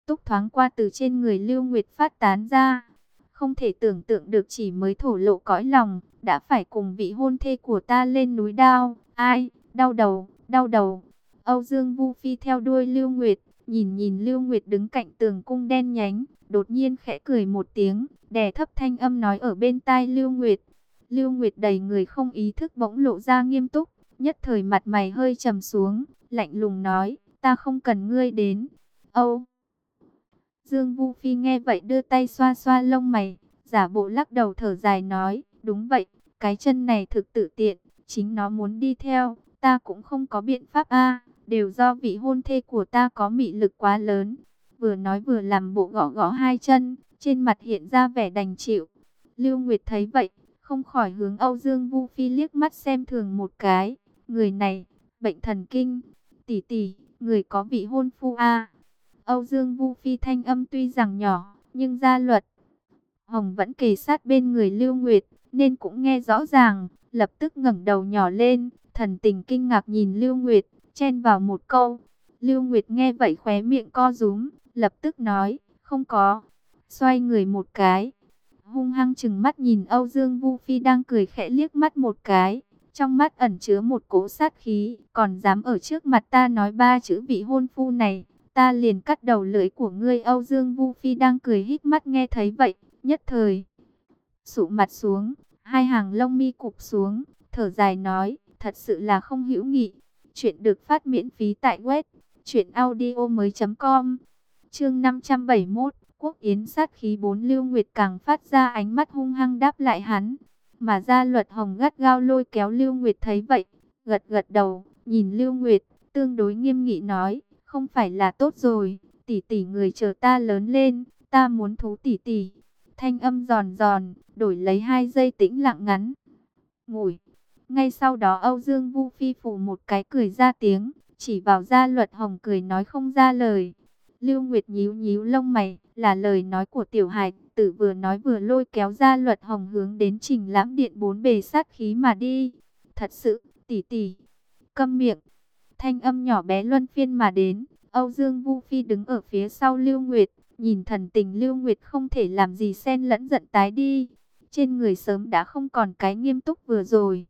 túc thoáng qua từ trên người Lưu Nguyệt phát tán ra. Không thể tưởng tượng được chỉ mới thổ lộ cõi lòng, đã phải cùng vị hôn thê của ta lên núi đao. Ai, đau đầu, đau đầu. Âu Dương Vu Phi theo đuôi Lưu Nguyệt, nhìn nhìn Lưu Nguyệt đứng cạnh tường cung đen nhánh, đột nhiên khẽ cười một tiếng, đè thấp thanh âm nói ở bên tai Lưu Nguyệt. Lưu Nguyệt đầy người không ý thức bỗng lộ ra nghiêm túc, nhất thời mặt mày hơi trầm xuống, lạnh lùng nói, ta không cần ngươi đến. Âu Dương Vu Phi nghe vậy đưa tay xoa xoa lông mày, giả bộ lắc đầu thở dài nói, đúng vậy, cái chân này thực tự tiện, chính nó muốn đi theo, ta cũng không có biện pháp a, đều do vị hôn thê của ta có mị lực quá lớn. Vừa nói vừa làm bộ gõ gõ hai chân, trên mặt hiện ra vẻ đành chịu. Lưu Nguyệt thấy vậy, không khỏi hướng Âu Dương Vu Phi liếc mắt xem thường một cái, người này, bệnh thần kinh, tỷ tỷ, người có vị hôn phu a. Âu Dương Vu Phi thanh âm tuy rằng nhỏ, nhưng gia luật Hồng vẫn kề sát bên người Lưu Nguyệt, nên cũng nghe rõ ràng, lập tức ngẩng đầu nhỏ lên, thần tình kinh ngạc nhìn Lưu Nguyệt, chen vào một câu. Lưu Nguyệt nghe vậy khóe miệng co rúm, lập tức nói, không có, xoay người một cái, hung hăng trừng mắt nhìn Âu Dương Vu Phi đang cười khẽ liếc mắt một cái, trong mắt ẩn chứa một cỗ sát khí, còn dám ở trước mặt ta nói ba chữ vị hôn phu này, ta liền cắt đầu lưỡi của ngươi. Âu Dương Vu Phi đang cười híp mắt nghe thấy vậy, nhất thời sụ mặt xuống, hai hàng lông mi cụp xuống, thở dài nói, thật sự là không hữu nghị. Chuyện được phát miễn phí tại web truyệnaudiomoi.com. Chương 571, Quốc Yến sát khí 4. Lưu Nguyệt càng phát ra ánh mắt hung hăng đáp lại hắn, mà Gia Luật Hồng gắt gao lôi kéo Lưu Nguyệt thấy vậy, gật gật đầu, nhìn Lưu Nguyệt, tương đối nghiêm nghị nói, không phải là tốt rồi, tỷ tỷ người chờ ta lớn lên, ta muốn thú tỷ tỷ. Thanh âm giòn giòn, đổi lấy 2 giây tĩnh lặng ngắn ngủi. Ngay sau đó Âu Dương Vu Phi phủ một cái cười ra tiếng, chỉ vào Gia Luật Hồng cười nói không ra lời. Lưu Nguyệt nhíu nhíu lông mày, là lời nói của tiểu hài tử, vừa nói vừa lôi kéo Gia Luật Hồng hướng đến Trình Lãm Điện bốn bề sát khí mà đi. Thật sự, tỷ tỷ, câm miệng. Thanh âm nhỏ bé luân phiên mà đến. Âu Dương Vu Phi đứng ở phía sau Lưu Nguyệt, nhìn thần tình Lưu Nguyệt không thể làm gì xen lẫn giận tái đi. Trên người sớm đã không còn cái nghiêm túc vừa rồi.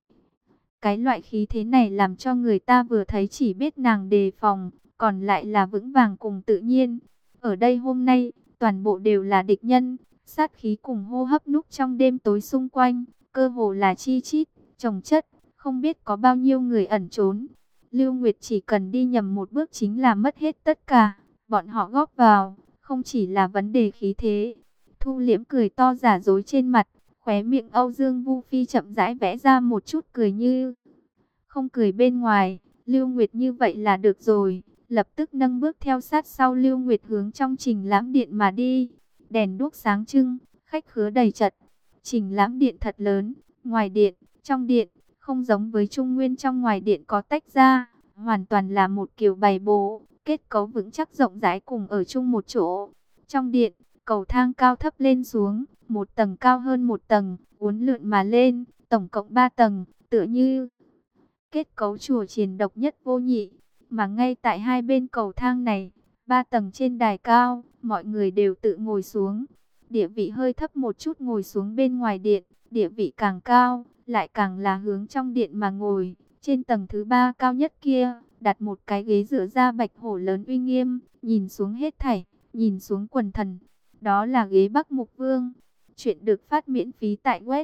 Cái loại khí thế này làm cho người ta vừa thấy chỉ biết nàng đề phòng, còn lại là vững vàng cùng tự nhiên. Ở đây hôm nay, toàn bộ đều là địch nhân, sát khí cùng hô hấp núp trong đêm tối xung quanh, cơ hồ là chi chít, chồng chất, không biết có bao nhiêu người ẩn trốn. Lưu Nguyệt chỉ cần đi nhầm một bước chính là mất hết tất cả, bọn họ góp vào, không chỉ là vấn đề khí thế. Thu Liễm cười to giả dối trên mặt, khóe miệng Âu Dương Vu Phi chậm rãi vẽ ra một chút cười như không cười bên ngoài. Lưu Nguyệt như vậy là được rồi, lập tức nâng bước theo sát sau Lưu Nguyệt hướng trong Trình Lãm Điện mà đi. Đèn đuốc sáng trưng, khách khứa đầy chật. Trình Lãm Điện thật lớn, ngoài điện, trong điện, không giống với Trung Nguyên trong ngoài điện có tách ra, hoàn toàn là một kiểu bày bố, kết cấu vững chắc rộng rãi cùng ở chung một chỗ. Trong điện, cầu thang cao thấp lên xuống, một tầng cao hơn một tầng, uốn lượn mà lên, tổng cộng 3 tầng, tựa như kết cấu chùa chiền độc nhất vô nhị. Mà ngay tại hai bên cầu thang này, 3 tầng trên đài cao, mọi người đều tự ngồi xuống. Địa vị hơi thấp một chút ngồi xuống bên ngoài điện, địa vị càng cao, lại càng là hướng trong điện mà ngồi. Trên tầng thứ 3 cao nhất kia, đặt một cái ghế dựa da bạch hổ lớn uy nghiêm, nhìn xuống hết thảy, nhìn xuống quần thần. Đó là ghế Bắc Mục Vương. Chuyện được phát miễn phí tại web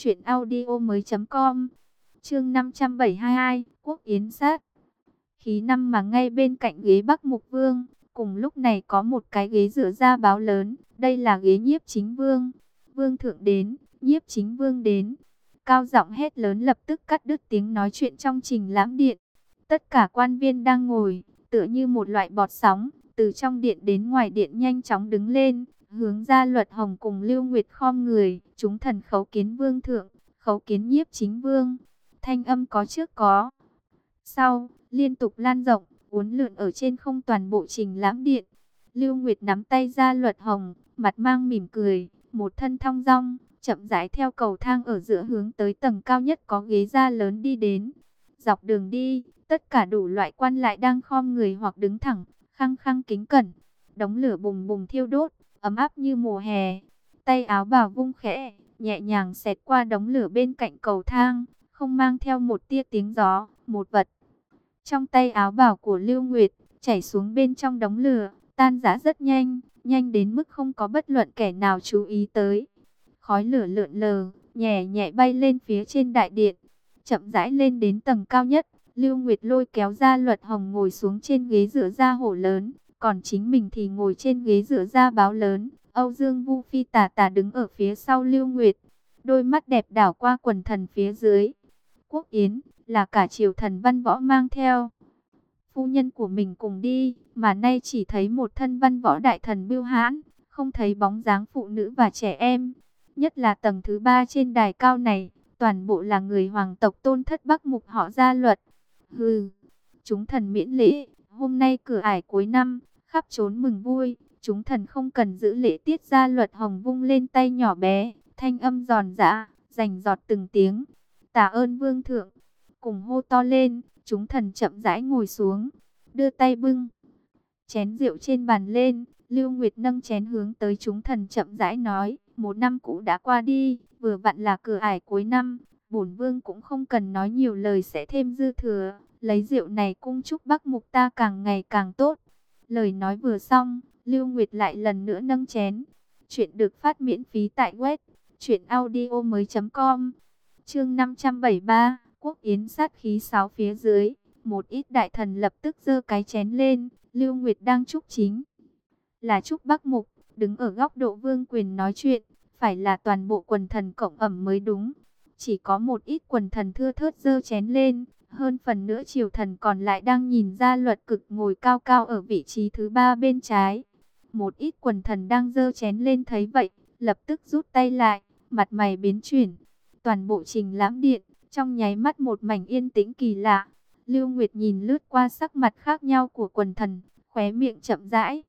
truyệnaudiomoi.com. Chương 572, Quốc Yến sát khí 5. Mà ngay bên cạnh ghế Bắc Mục Vương, cùng lúc này có một cái ghế dựa da báo lớn, đây là ghế Nhiếp Chính Vương. Vương thượng đến, Nhiếp Chính Vương đến. Cao giọng hét lớn lập tức cắt đứt tiếng nói chuyện trong Trình Lãm Điện. Tất cả quan viên đang ngồi, tựa như một loại bọt sóng, từ trong điện đến ngoài điện nhanh chóng đứng lên, hướng Gia Luật Hồng cùng Lưu Nguyệt khom người, chúng thần khấu kiến Vương thượng, khấu kiến Nhiếp Chính Vương. Thanh âm có trước có sau, liên tục lan rộng, uốn lượn ở trên không toàn bộ Trình Lãm Điện. Lưu Nguyệt nắm tay Gia Luật Hồng, mặt mang mỉm cười, một thân thong dong, chậm rãi theo cầu thang ở giữa hướng tới tầng cao nhất có ghế da lớn đi đến. Dọc đường đi, tất cả đủ loại quan lại đang khom người hoặc đứng thẳng, khăng khăng kính cẩn. đống lửa bùng bùng thiêu đốt, ấm áp như mùa hè. Tay áo bào vung khẽ, nhẹ nhàng xẹt qua đống lửa bên cạnh cầu thang, không mang theo một tia tiếng gió. Một vật trong tay áo bào của Lưu Nguyệt chảy xuống bên trong đống lửa, tan rã rất nhanh, nhanh đến mức không có bất luận kẻ nào chú ý tới. Khói lửa lượn lờ, nhẹ nhẹ bay lên phía trên đại điện, chậm rãi lên đến tầng cao nhất. Lưu Nguyệt lôi kéo Gia Luật Hồng ngồi xuống trên ghế dựa da hổ lớn, còn chính mình thì ngồi trên ghế dựa da báo lớn. Âu Dương Vu Phi tà tà đứng ở phía sau Lưu Nguyệt, đôi mắt đẹp đảo qua quần thần phía dưới. Quốc yến là cả triều thần văn võ mang theo phu nhân của mình cùng đi, mà nay chỉ thấy một thân văn võ đại thần bưu hãn, không thấy bóng dáng phụ nữ và trẻ em. Nhất là tầng thứ 3 trên đài cao này, toàn bộ là người hoàng tộc tôn thất Bắc Mục họ Gia Luật. Hừ, chúng thần miễn lễ, hôm nay cửa ải cuối năm, khắp trốn mừng vui, chúng thần không cần giữ lễ tiết. Gia Luật Hồng vung lên tay nhỏ bé, thanh âm giòn giã, rành giọt từng tiếng. Tạ ơn vương thượng. Cùng hô to lên, chúng thần chậm rãi ngồi xuống, đưa tay bưng chén rượu trên bàn lên. Lưu Nguyệt nâng chén hướng tới chúng thần chậm rãi nói, một năm cũ đã qua đi, vừa vặn là cửa ải cuối năm, bổn vương cũng không cần nói nhiều lời sẽ thêm dư thừa, lấy rượu này cung chúc Bắc Mục ta càng ngày càng tốt. Lời nói vừa xong, Lưu Nguyệt lại lần nữa nâng chén. Chuyện được phát miễn phí tại web truyệnaudiomoi.com. Chương 573, Quốc yến sát khí 6 phía dưới, một ít đại thần lập tức giơ cái chén lên. Lưu Nguyệt đang chúc chính là chúc Bắc Mục, đứng ở góc độ vương quyền nói chuyện, phải là toàn bộ quần thần cộng ẩm mới đúng. Chỉ có một ít quần thần thưa thớt giơ chén lên, hơn phần nữa triều thần còn lại đang nhìn Gia Luật Cực ngồi cao cao ở vị trí thứ 3 bên trái. Một ít quần thần đang giơ chén lên thấy vậy, lập tức rút tay lại, mặt mày biến chuyển. Toàn bộ Trình Lãm Điện trong nháy mắt một mảnh yên tĩnh kỳ lạ. Lưu Nguyệt nhìn lướt qua sắc mặt khác nhau của quần thần, khóe miệng chậm rãi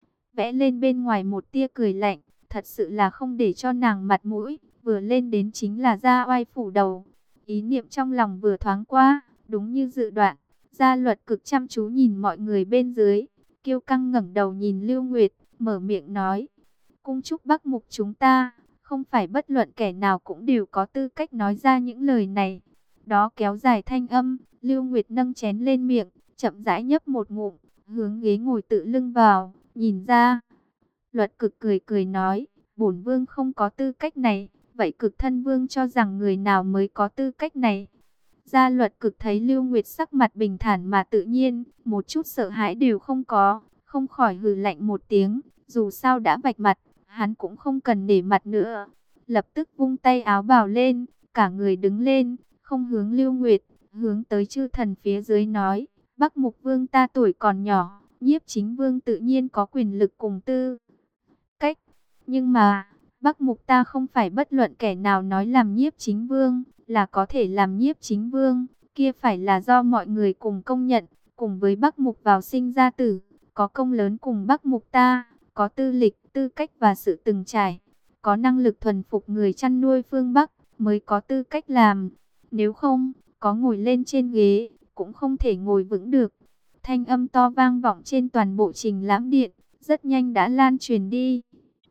vẽ lên bên ngoài một tia cười lạnh, thật sự là không để cho nàng mặt mũi, vừa lên đến chính là ra oai phủ đầu. Ý niệm trong lòng vừa thoáng qua, đúng như dự đoán, Gia Luật Cực chăm chú nhìn mọi người bên dưới, kiêu căng ngẩng đầu nhìn Lưu Nguyệt, mở miệng nói, cung chúc Bắc Mục chúng ta, không phải bất luận kẻ nào cũng đều có tư cách nói ra những lời này. Đó kéo dài thanh âm, Lưu Nguyệt nâng chén lên miệng, chậm rãi nhấp một ngụm, hướng ghế ngồi tự lưng vào, nhìn Ra Luật Cực cười cười nói, bổn vương không có tư cách này, vậy Cực thân vương cho rằng người nào mới có tư cách này? Gia Luật Cực thấy Lưu Nguyệt sắc mặt bình thản mà tự nhiên, một chút sợ hãi đều không có, không khỏi hừ lạnh một tiếng, dù sao đã vạch mặt, hắn cũng không cần nể mặt nữa. Lập tức vung tay áo bào lên, cả người đứng lên, không hướng Lưu Nguyệt, hướng tới chư thần phía dưới nói, Bắc Mục vương ta tuổi còn nhỏ, Nhiếp Chính vương tự nhiên có quyền lực cùng tư cách, nhưng mà Bắc Mục ta không phải bất luận kẻ nào nói làm Nhiếp Chính vương là có thể làm Nhiếp Chính vương, kia phải là do mọi người cùng công nhận, cùng với Bắc Mục vào sinh ra tử, có công lớn cùng Bắc Mục ta, có tư lịch, tư cách và sự từng trải, có năng lực thuần phục người chăn nuôi phương Bắc mới có tư cách làm. Nếu không, có ngồi lên trên ghế, cũng không thể ngồi vững được. Thanh âm to vang vọng trên toàn bộ Trình Lãm Điện, rất nhanh đã lan truyền đi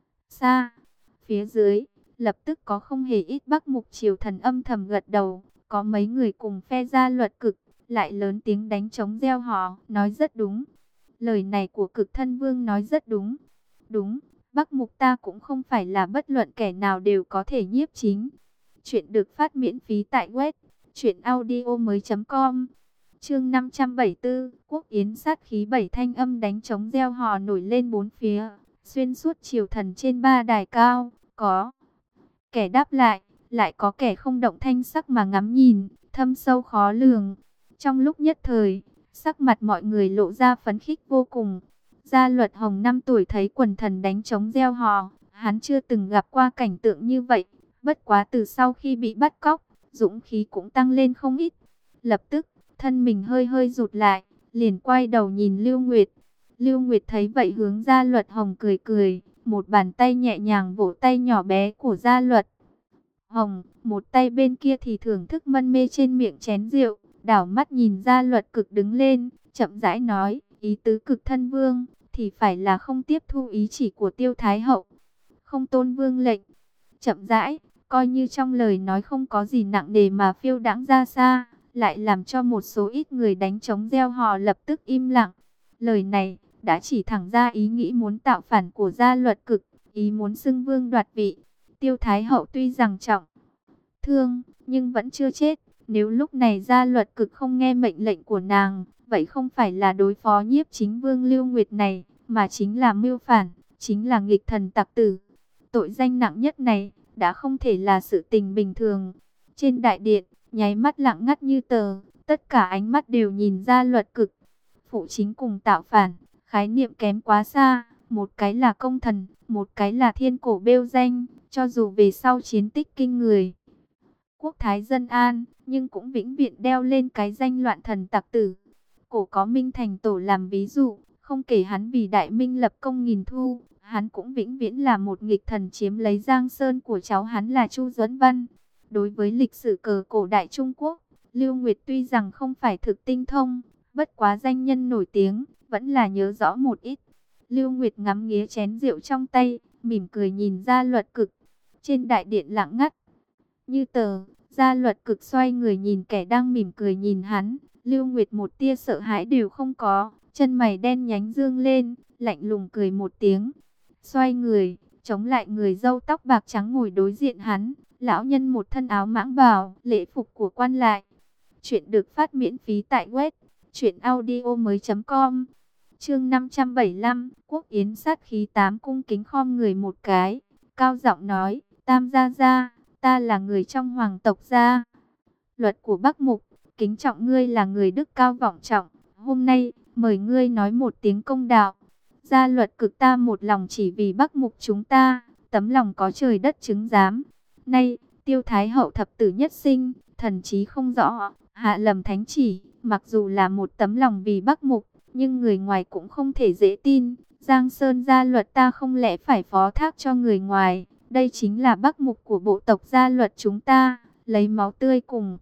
xa. Phía dưới, lập tức có không hề ít Bắc Mục triều thần âm thầm gật đầu, có mấy người cùng phe Gia Luật Cực, lại lớn tiếng đánh trống reo hò, nói rất đúng. Lời này của Cực thân vương nói rất đúng. Đúng, Bắc Mục ta cũng không phải là bất luận kẻ nào đều có thể nhiếp chính. Chuyện được phát miễn phí tại web truyệnaudiomoi.com. Chương 574, Quốc yến sát khí 7 thanh âm đánh trống reo hò nổi lên bốn phía, xuyên suốt triều thần trên 3 đài cao, có kẻ đáp lại có kẻ không động thanh sắc mà ngắm nhìn, thâm sâu khó lường. Trong lúc nhất thời, sắc mặt mọi người lộ ra phấn khích vô cùng. Gia Luật Hồng 5 tuổi thấy quần thần đánh trống reo hò, hắn chưa từng gặp qua cảnh tượng như vậy, bất quá từ sau khi bị bắt cóc, dũng khí cũng tăng lên không ít. Lập tức, thân mình hơi hơi rụt lại, liền quay đầu nhìn Lưu Nguyệt. Lưu Nguyệt thấy vậy hướng Gia Luật Hồng cười cười, một bàn tay nhẹ nhàng vỗ tay nhỏ bé của Gia Luật Hồng, một tay bên kia thì thưởng thức mân mê trên miệng chén rượu, đảo mắt nhìn Gia Luật Cực đứng lên, chậm rãi nói, ý tứ Cực thân vương, thì phải là không tiếp thu ý chỉ của Tiêu Thái Hậu, không tôn vương lệnh. Chậm rãi, coi như trong lời nói không có gì nặng nề mà phiêu đãng ra xa, lại làm cho một số ít người đánh trống reo hò lập tức im lặng. Lời này đã chỉ thẳng ra ý nghĩ muốn tạo phản của Gia Luật Cực, ý muốn xưng vương đoạt vị. Tiêu Thái Hậu tuy rằng trọng thương, nhưng vẫn chưa chết. Nếu lúc này Gia Luật Cực không nghe mệnh lệnh của nàng, vậy không phải là đối phó Nhiếp Chính Vương Lưu Nguyệt này, mà chính là mưu phản, chính là nghịch thần tặc tử. Tội danh nặng nhất này đã không thể là sự tình bình thường. Trên đại điện, nháy mắt lặng ngắt như tờ, tất cả ánh mắt đều nhìn Gia Luật Cực. Phụ chính cùng tạo phản, khái niệm kém quá xa, một cái là công thần, một cái là thiên cổ bêu danh, cho dù về sau chiến tích kinh người, quốc thái dân an, nhưng cũng vĩnh viễn đeo lên cái danh loạn thần tặc tử. Cổ có Minh Thành Tổ làm ví dụ, không kể hắn vì Đại Minh lập công nghìn thu, hắn cũng vĩnh viễn là một nghịch thần chiếm lấy Giang Sơn của cháu hắn là Chu Duẫn Văn. Đối với lịch sử cờ cổ đại Trung Quốc, Lưu Nguyệt tuy rằng không phải thực tinh thông, bất quá danh nhân nổi tiếng, vẫn là nhớ rõ một ít. Lưu Nguyệt ngắm nghía chén rượu trong tay, mỉm cười nhìn Gia Luật Cực. Trên đại điện lặng ngắt như tờ, Gia Luật Cực xoay người nhìn kẻ đang mỉm cười nhìn hắn. Lưu Nguyệt một tia sợ hãi đều không có, chân mày đen nhánh dương lên, lạnh lùng cười một tiếng. Xoay người, chống lại người râu tóc bạc trắng ngồi đối diện hắn. Lão nhân một thân áo mãng bào, lễ phục của quan lại. Chuyện được phát miễn phí tại web truyệnaudiomoi.com. Chương 575, Quốc Yến sát khí 8 cung kính khom người một cái, cao giọng nói: "Tam gia gia, ta là người trong hoàng tộc gia luật của Bắc Mục, kính trọng ngươi là người đức cao vọng trọng, hôm nay mời ngươi nói một tiếng công đạo." Gia Luật Cực ta một lòng chỉ vì Bắc Mục chúng ta, tấm lòng có trời đất chứng giám. Nay, Tiêu Thái Hậu thập tử nhất sinh, thần trí không rõ, hạ lầm thánh chỉ, mặc dù là một tấm lòng vì Bắc Mục, nhưng người ngoài cũng không thể dễ tin. Giang Sơn Gia Luật ta không lẽ phải phó thác cho người ngoài, đây chính là Bắc Mục của bộ tộc Gia Luật chúng ta, lấy máu tươi cùng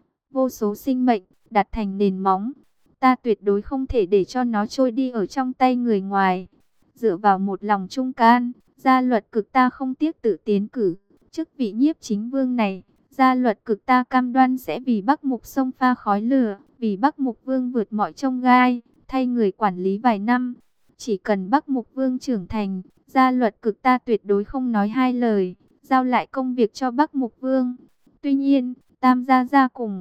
vô số sinh mệnh, đặt thành nền móng. Ta tuyệt đối không thể để cho nó trôi đi ở trong tay người ngoài. Dựa vào một lòng trung can, Gia Luật Cực ta không tiếc tự tiến cử chức vị Nhiếp Chính Vương này. Gia Luật Cực ta cam đoan sẽ vì Bắc Mục sông pha khói lửa, vì Bắc Mục Vương vượt mọi chông gai, thay người quản lý vài năm. Chỉ cần Bắc Mục Vương trưởng thành, Gia Luật Cực ta tuyệt đối không nói hai lời, giao lại công việc cho Bắc Mục Vương. Tuy nhiên, Tam gia gia cùng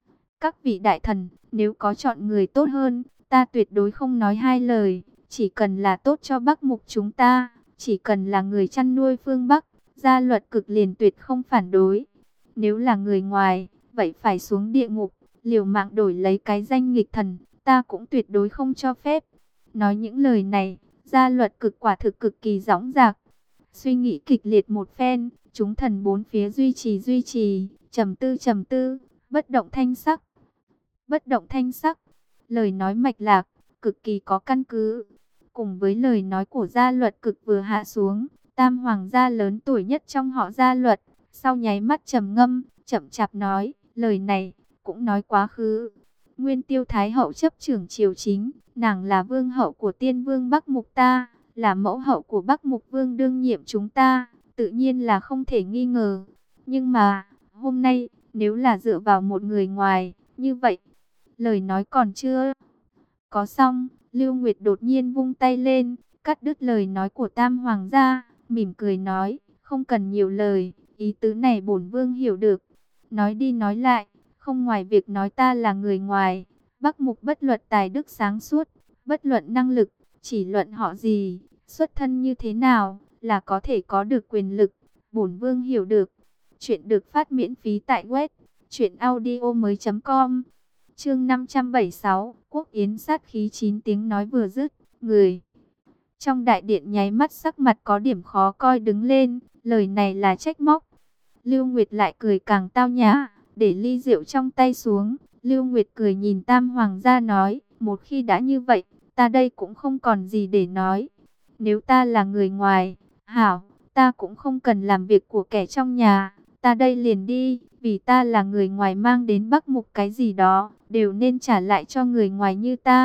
các vị đại thần, nếu có chọn người tốt hơn, ta tuyệt đối không nói hai lời. Chỉ cần là tốt cho Bắc Mục chúng ta, chỉ cần là người chăn nuôi phương Bắc, Gia Luật Cực liền tuyệt không phản đối. Nếu là người ngoài, vậy phải xuống địa ngục, liều mạng đổi lấy cái danh nghịch thần, ta cũng tuyệt đối không cho phép. Nói những lời này, Gia Luật Cực quả thực cực kỳ dõng dạc. Suy nghĩ kịch liệt một phen, chúng thần bốn phía duy trì, trầm tư, bất động thanh sắc. Bất động thanh sắc, lời nói mạch lạc, cực kỳ có căn cứ. Cùng với lời nói của Gia Luật Cực vừa hạ xuống, tam hoàng gia lớn tuổi nhất trong họ Gia Luật, sau nháy mắt trầm ngâm, chậm chạp nói: "Lời này cũng nói quá khứ. Nguyên Tiêu Thái Hậu chấp trưởng triều chính, nàng là vương hậu của Tiên Vương Bắc Mục ta, là mẫu hậu của Bắc Mục Vương đương nhiệm chúng ta, tự nhiên là không thể nghi ngờ. Nhưng mà, hôm nay, nếu là dựa vào một người ngoài, như vậy..." Lời nói còn chưa có xong, Lưu Nguyệt đột nhiên vung tay lên, cắt đứt lời nói của tam hoàng gia, mỉm cười nói: "Không cần nhiều lời, ý tứ này bổn vương hiểu được. Nói đi nói lại, không ngoài việc nói ta là người ngoài, Bắc Mục bất luận tài đức sáng suốt, bất luận năng lực, chỉ luận họ gì, xuất thân như thế nào, là có thể có được quyền lực, bổn vương hiểu được." Chuyện được phát miễn phí tại web truyệnaudiomoi.com. Chương 576, Quốc Yến sát khí 9 tiếng nói vừa dứt, người trong đại điện nháy mắt sắc mặt có điểm khó coi đứng lên, lời này là trách móc. Lưu Nguyệt lại cười càng tao nhã, để ly rượu trong tay xuống, Lưu Nguyệt cười nhìn tam hoàng gia nói: "Một khi đã như vậy, ta đây cũng không còn gì để nói. Nếu ta là người ngoài, hảo, ta cũng không cần làm việc của kẻ trong nhà, ta đây liền đi, vì ta là người ngoài mang đến Bắc Mục cái gì đó, đều nên trả lại cho người ngoài như ta.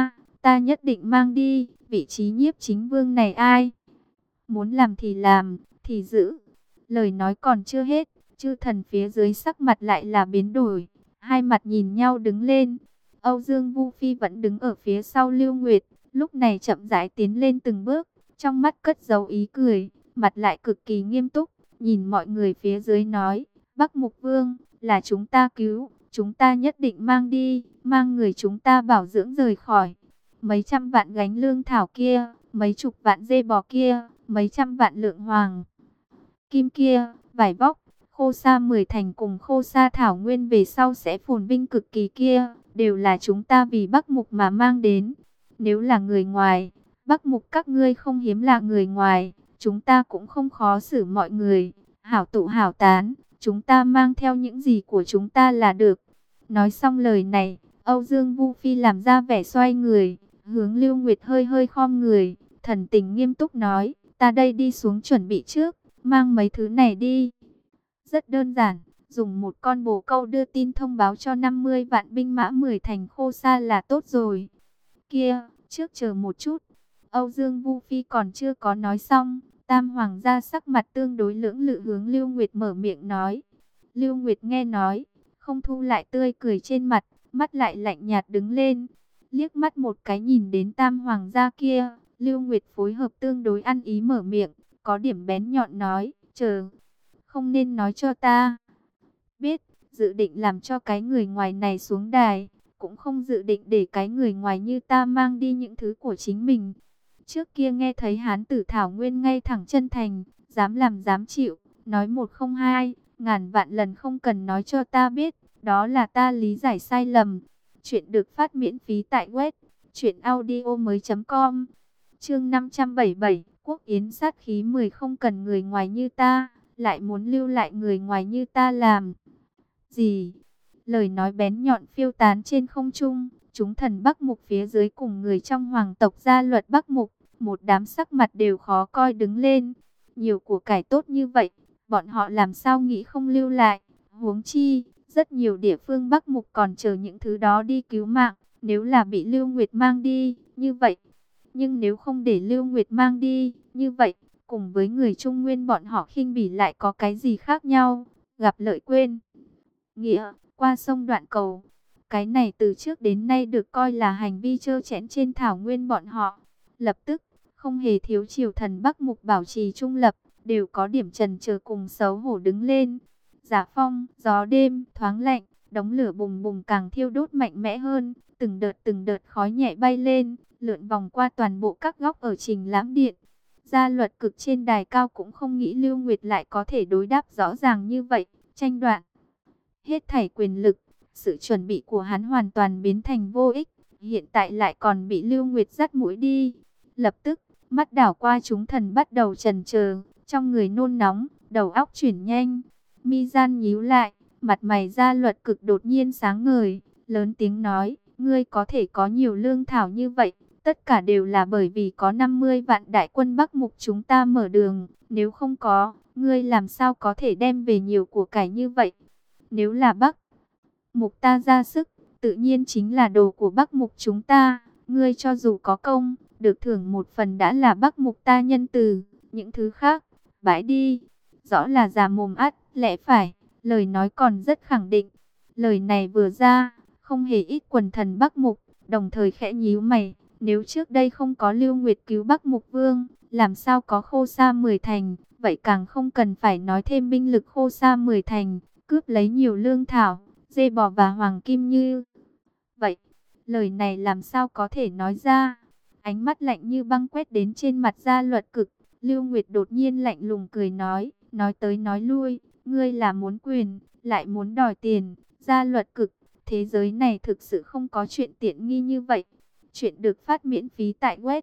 ta nhất định mang đi. Vị trí nhiếp chính vương này ai muốn làm thì làm, thì giữ. Lời nói còn chưa hết, chư thần phía dưới sắc mặt lại là biến đổi, hai mặt nhìn nhau đứng lên. Âu Dương Vu Phi vẫn đứng ở phía sau Lưu Nguyệt, lúc này chậm rãi tiến lên từng bước, trong mắt cất giấu ý cười, mặt lại cực kỳ nghiêm túc, nhìn mọi người phía dưới nói: Bắc Mục Vương là chúng ta cứu, chúng ta nhất định mang đi, mang người chúng ta bảo dưỡng rời khỏi. Mấy trăm vạn gánh lương thảo kia, mấy chục vạn dê bò kia, mấy trăm vạn lượng hoàng kim kia, vải vóc, khô sa 10 thành cùng khô sa thảo nguyên về sau sẽ phồn vinh cực kỳ kia, đều là chúng ta vì Bắc Mục mà mang đến. Nếu là người ngoài, Bắc Mục các ngươi không hiếm là người ngoài, chúng ta cũng không khó xử mọi người, hảo tụ hảo tán, chúng ta mang theo những gì của chúng ta là được. Nói xong lời này, Âu Dương Vu Phi làm ra vẻ xoay người, hướng Lưu Nguyệt hơi hơi khom người, thần tình nghiêm túc nói: ta đây đi xuống chuẩn bị trước, mang mấy thứ này đi. Rất đơn giản, dùng một con bồ câu đưa tin thông báo cho 50 vạn binh mã 10 thành khô sa là tốt rồi. Kia, trước chờ một chút. Âu Dương Vu Phi còn chưa có nói xong, Tam Hoàng gia sắc mặt tương đối lưỡng lự hướng Lưu Nguyệt mở miệng nói. Lưu Nguyệt nghe nói, không thu lại tươi cười trên mặt, mắt lại lạnh nhạt đứng lên. Liếc mắt một cái nhìn đến Tam Hoàng gia kia, Lưu Nguyệt phối hợp tương đối ăn ý mở miệng, có điểm bén nhọn nói: chờ, không nên nói cho ta biết, dự định làm cho cái người ngoài này xuống đài, cũng không dự định để cái người ngoài như ta mang đi những thứ của chính mình. Trước kia nghe thấy hán tử Thảo Nguyên ngay thẳng chân thành, dám làm dám chịu, nói một không hai, ngàn vạn lần không cần nói cho ta biết, đó là ta lý giải sai lầm. Chuyện được phát miễn phí tại web truyệnaudiomoi.com. Chương 577, Quốc Yến sát khí 10, không cần người ngoài như ta, lại muốn lưu lại người ngoài như ta làm gì? Lời nói bén nhọn phiêu tán trên không trung, chúng thần Bắc Mục phía dưới cùng người trong hoàng tộc gia luật Bắc Mục, một đám sắc mặt đều khó coi đứng lên. Nhiều của cải tốt như vậy, bọn họ làm sao nghĩ không lưu lại? Huống chi, rất nhiều địa phương Bắc Mục còn chờ những thứ đó đi cứu mạng, nếu là bị Lưu Nguyệt mang đi, như vậy. Nhưng nếu không để Lưu Nguyệt mang đi, như vậy, cùng với người Trung Nguyên bọn họ khinh bỉ lại có cái gì khác nhau? Gặp lợi quên nghĩa, qua sông đoạn cầu. Cái này từ trước đến nay được coi là hành vi trơ trẽn trên thảo nguyên bọn họ. Lập tức, không hề thiếu triều thần Bắc Mục bảo trì trung lập, đều có điểm trần chờ cùng xấu hổ đứng lên. Giả phong, gió đêm, thoáng lạnh, đống lửa bùng bùng càng thiêu đốt mạnh mẽ hơn, từng đợt khói nhẹ bay lên, lượn vòng qua toàn bộ các góc ở Trình Lãm Điện. Gia luật cực trên đài cao cũng không nghĩ Lưu Nguyệt lại có thể đối đáp rõ ràng như vậy, tranh đoạt hết thảy quyền lực, sự chuẩn bị của hắn hoàn toàn biến thành vô ích, hiện tại lại còn bị Lưu Nguyệt dắt mũi đi. Lập tức, mắt đảo qua chúng thần bắt đầu chần chờ, trong người nôn nóng, đầu óc chuyển nhanh, mi gian nhíu lại, mặt mày Gia luật cực đột nhiên sáng ngời, lớn tiếng nói: ngươi có thể có nhiều lương thảo như vậy, tất cả đều là bởi vì có 50 vạn đại quân Bắc Mục chúng ta mở đường, nếu không có, ngươi làm sao có thể đem về nhiều của cải như vậy? Nếu là Bắc Mục ta ra sức, tự nhiên chính là đồ của Bắc Mục chúng ta, ngươi cho dù có công, được thưởng một phần đã là Bắc Mục ta nhân từ, những thứ khác, bãi đi. Rõ là già mồm ắt, lẽ phải, lời nói còn rất khẳng định. Lời này vừa ra, không hề ít quần thần Bắc Mục, đồng thời khẽ nhíu mày, nếu trước đây không có Lưu Nguyệt cứu Bắc Mục Vương, làm sao có khô sa 10 thành, vậy càng không cần phải nói thêm binh lực khô sa 10 thành, cướp lấy nhiều lương thảo, dê bò và hoàng kim như vậy. Lời này làm sao có thể nói ra? Ánh mắt lạnh như băng quét đến trên mặt Gia luật cực, Lưu Nguyệt đột nhiên lạnh lùng cười nói tới nói lui, ngươi là muốn quyền, lại muốn đòi tiền. Gia luật cực, thế giới này thực sự không có chuyện tiện nghi như vậy. Chuyện được phát miễn phí tại web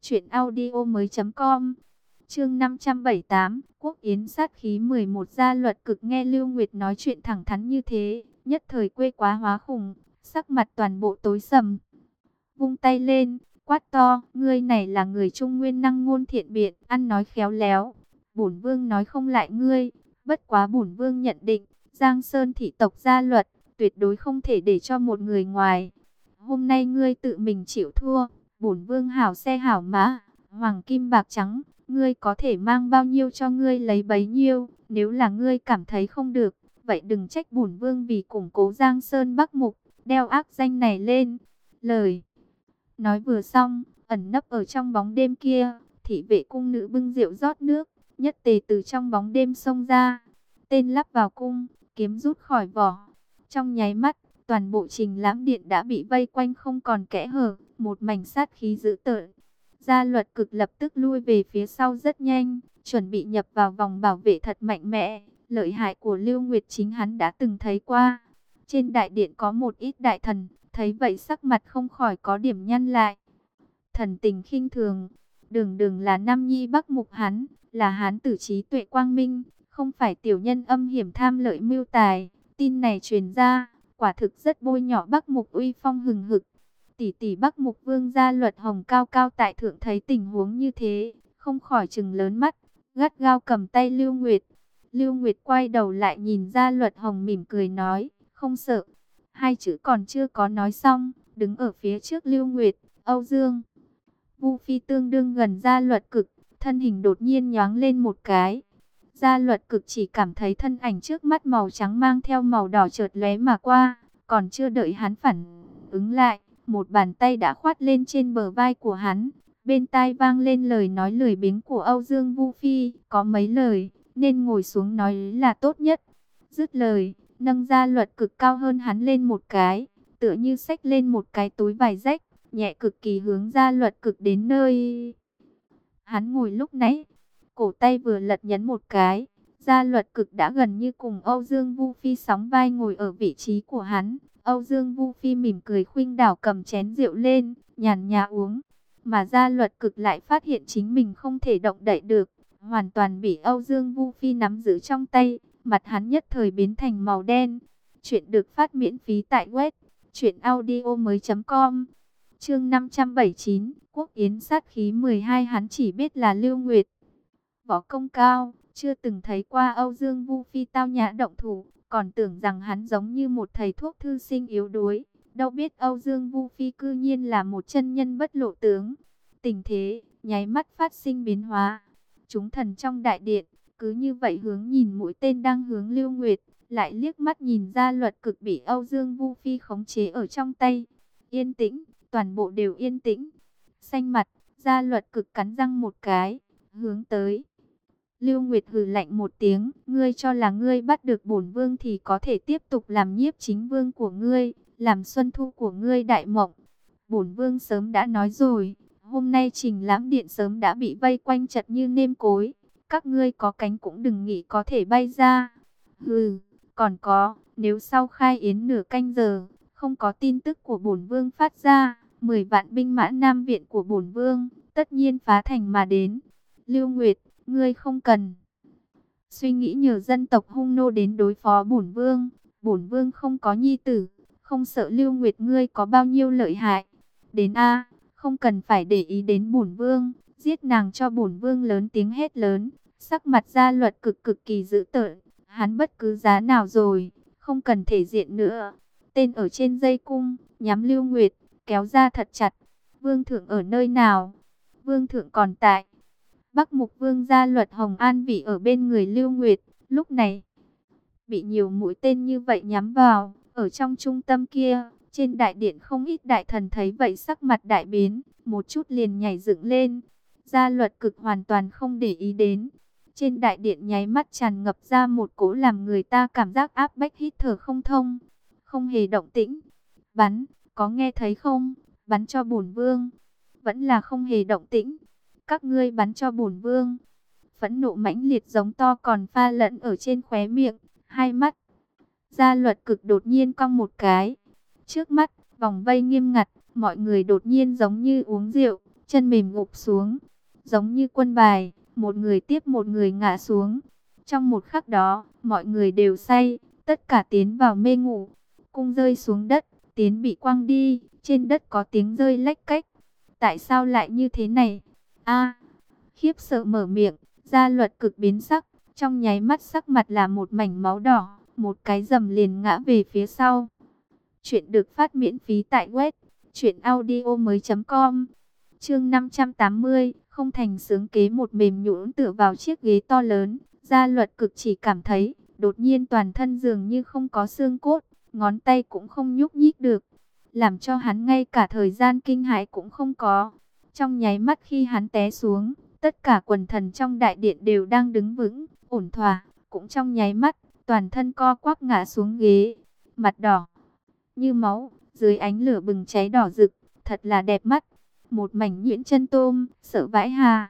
truyệnaudiomoi.com. Chương 578, Quốc Yến sát khí 11. Gia luật cực nghe Lưu Nguyệt nói chuyện thẳng thắn như thế, nhất thời quê quá hóa khủng, sắc mặt toàn bộ tối sầm. Vung tay lên, quát to: ngươi này là người Trung Nguyên năng ngôn thiện biện, ăn nói khéo léo. Bổn vương nói không lại ngươi, bất quá bổn vương nhận định, Giang Sơn thị tộc Gia luật, tuyệt đối không thể để cho một người ngoài. Hôm nay ngươi tự mình chịu thua, Bổn vương hảo xe hảo mã, hoàng kim bạc trắng, ngươi có thể mang bao nhiêu cho ngươi lấy bấy nhiêu, nếu là ngươi cảm thấy không được, vậy đừng trách bổn vương vì củng cố Giang Sơn Bắc Mục, đeo ác danh này lên. Lời nói vừa xong, ẩn nấp ở trong bóng đêm kia, thị vệ cung nữ bưng rượu rót nước, nhất tề từ trong bóng đêm xông ra, tên lắp vào cung, kiếm rút khỏi vỏ. Trong nháy mắt, toàn bộ Trình Lãm Điện đã bị vây quanh không còn kẽ hở, một mảnh sát khí dữ tợn. Gia Luật Cực lập tức lui về phía sau rất nhanh, chuẩn bị nhập vào vòng bảo vệ thật mạnh mẽ. Lợi hại của Lưu Nguyệt chính hắn đã từng thấy qua. Trên đại điện có một ít đại thần, thấy vậy sắc mặt không khỏi có điểm nhăn lại. Thần tình khinh thường, đường đường là Nam Nhi Bắc Mục hắn, là hán tử trí tuệ quang minh, không phải tiểu nhân âm hiểm tham lợi mưu tài. Tin này truyền ra, quả thực rất bôi nhọ Bắc Mục uy phong hừng hực. Tỷ tỷ Bắc Mục Vương Gia Luật Hồng cao cao tại thượng thấy tình huống như thế, không khỏi trừng lớn mắt, gắt gao cầm tay Lưu Nguyệt. Lưu Nguyệt quay đầu lại nhìn Gia Luật Hồng mỉm cười nói, không sợ. Hai chữ còn chưa có nói xong, đứng ở phía trước Lưu Nguyệt, Âu Dương Vu Phi tương đương gần Gia Luật Cực, thân hình đột nhiên nhoáng lên một cái. Gia Luật Cực chỉ cảm thấy thân ảnh trước mắt màu trắng mang theo màu đỏ chợt lóe mà qua, còn chưa đợi hắn phản ứng lại, một bàn tay đã khoát lên trên bờ vai của hắn. Bên tai vang lên lời nói lười biếng của Âu Dương Vu Phi, có mấy lời, nên ngồi xuống nói là tốt nhất. Dứt lời, nâng Gia Luật Cực cao hơn hắn lên một cái, tựa như xách lên một cái túi vải rách, nhẹ cực kỳ hướng Gia Luật Cực đến nơi hắn ngồi lúc nãy. Cổ tay vừa lật nhấn một cái, Gia Luật Cực đã gần như cùng Âu Dương Vu Phi sóng vai ngồi ở vị trí của hắn. Âu Dương Vu Phi mỉm cười khuynh đảo cầm chén rượu lên, nhàn nhã uống. Mà Gia Luật Cực lại phát hiện chính mình không thể động đậy được, hoàn toàn bị Âu Dương Vu Phi nắm giữ trong tay, mặt hắn nhất thời biến thành màu đen. Chuyện được phát miễn phí tại web truyệnaudiomoi.com. Chương 579, Quốc Yến sát khí 12. Hắn chỉ biết là Lưu Nguyệt võ công cao, chưa từng thấy qua Âu Dương Vu Phi tao nhã động thủ, còn tưởng rằng hắn giống như một thầy thuốc thư sinh yếu đuối. Đâu biết Âu Dương Vu Phi cư nhiên là một chân nhân bất lộ tướng. Tình thế nháy mắt phát sinh biến hóa. Chúng thần trong đại điện cứ như vậy hướng nhìn mũi tên đang hướng Lưu Nguyệt, lại liếc mắt nhìn Gia Luật Cực bị Âu Dương Vu Phi khống chế ở trong tay. Yên tĩnh, toàn bộ đều yên tĩnh. Xanh mặt, Gia Luật Cực cắn răng một cái, hướng tới Lưu Nguyệt hừ lạnh một tiếng, ngươi cho là ngươi bắt được bổn vương thì có thể tiếp tục làm nhiếp chính vương của ngươi, làm xuân thu của ngươi đại mộng. Bổn vương sớm đã nói rồi, hôm nay Trình Lãm Điện sớm đã bị vây quanh chật như nêm cối, các ngươi có cánh cũng đừng nghĩ có thể bay ra. Hừ, còn có, nếu sau khai yến nửa canh giờ, không có tin tức của bổn vương phát ra, 10 vạn binh mã Nam viện của bổn vương, tất nhiên phá thành mà đến. Lưu Nguyệt, ngươi không cần suy nghĩ nhờ dân tộc hung nô đến đối phó bổn vương. Bổn vương không có nhi tử, không sợ Lưu Nguyệt ngươi có bao nhiêu lợi hại. Đến a, không cần phải để ý đến bổn vương, giết nàng cho bổn vương. Lớn tiếng hét lớn, sắc mặt Gia Luật Cực cực kỳ dữ tợn. Hắn bất cứ giá nào rồi, không cần thể diện nữa. Tên ở trên dây cung, nhắm Lưu Nguyệt, kéo ra thật chặt. Vương thượng ở nơi nào? Vương thượng còn tại. Bắc Mục Vương Gia Luật Hồng an vị ở bên người Lưu Nguyệt, lúc này bị nhiều mũi tên như vậy nhắm vào. Ở trong trung tâm kia, trên đại điện không ít đại thần thấy vậy sắc mặt đại biến, một chút liền nhảy dựng lên. Gia Luật Cực hoàn toàn không để ý đến. Trên đại điện nháy mắt tràn ngập ra một cỗ làm người ta cảm giác áp bách hít thở không thông. Không hề động tĩnh. Bắn, có nghe thấy không? Bắn cho bổn vương. Vẫn là không hề động tĩnh. Các ngươi bắn cho bổn vương. Phẫn nộ mãnh liệt giống to còn pha lẫn ở trên khóe miệng, hai mắt. Gia Luật Cực đột nhiên cong một cái. Trước mắt, vòng vây nghiêm ngặt, mọi người đột nhiên giống như uống rượu, chân mềm gục xuống. Giống như quân bài, một người tiếp một người ngã xuống. Trong một khắc đó, mọi người đều say, tất cả tiến vào mê ngủ. Cung rơi xuống đất, tiến bị quăng đi, trên đất có tiếng rơi lách cách. Tại sao lại như thế này? A, khiếp sợ mở miệng, Gia Luật Cực biến sắc, trong nháy mắt sắc mặt là một mảnh máu đỏ, một cái rầm liền ngã về phía sau. Chuyện được phát miễn phí tại web truyệnaudiomoi.com. Chương 580, không thành sướng kế. Một mềm nhũn tựa vào chiếc ghế to lớn, Gia Luật Cực chỉ cảm thấy, đột nhiên toàn thân dường như không có xương cốt, ngón tay cũng không nhúc nhích được, làm cho hắn ngay cả thời gian kinh hãi cũng không có. Trong nháy mắt khi hắn té xuống, tất cả quần thần trong đại điện đều đang đứng vững, ổn thỏa, cũng trong nháy mắt, toàn thân co quắp ngã xuống ghế, mặt đỏ như máu, dưới ánh lửa bừng cháy đỏ rực, thật là đẹp mắt. Một mảnh nhuyễn chân tôm, sợ vãi hà.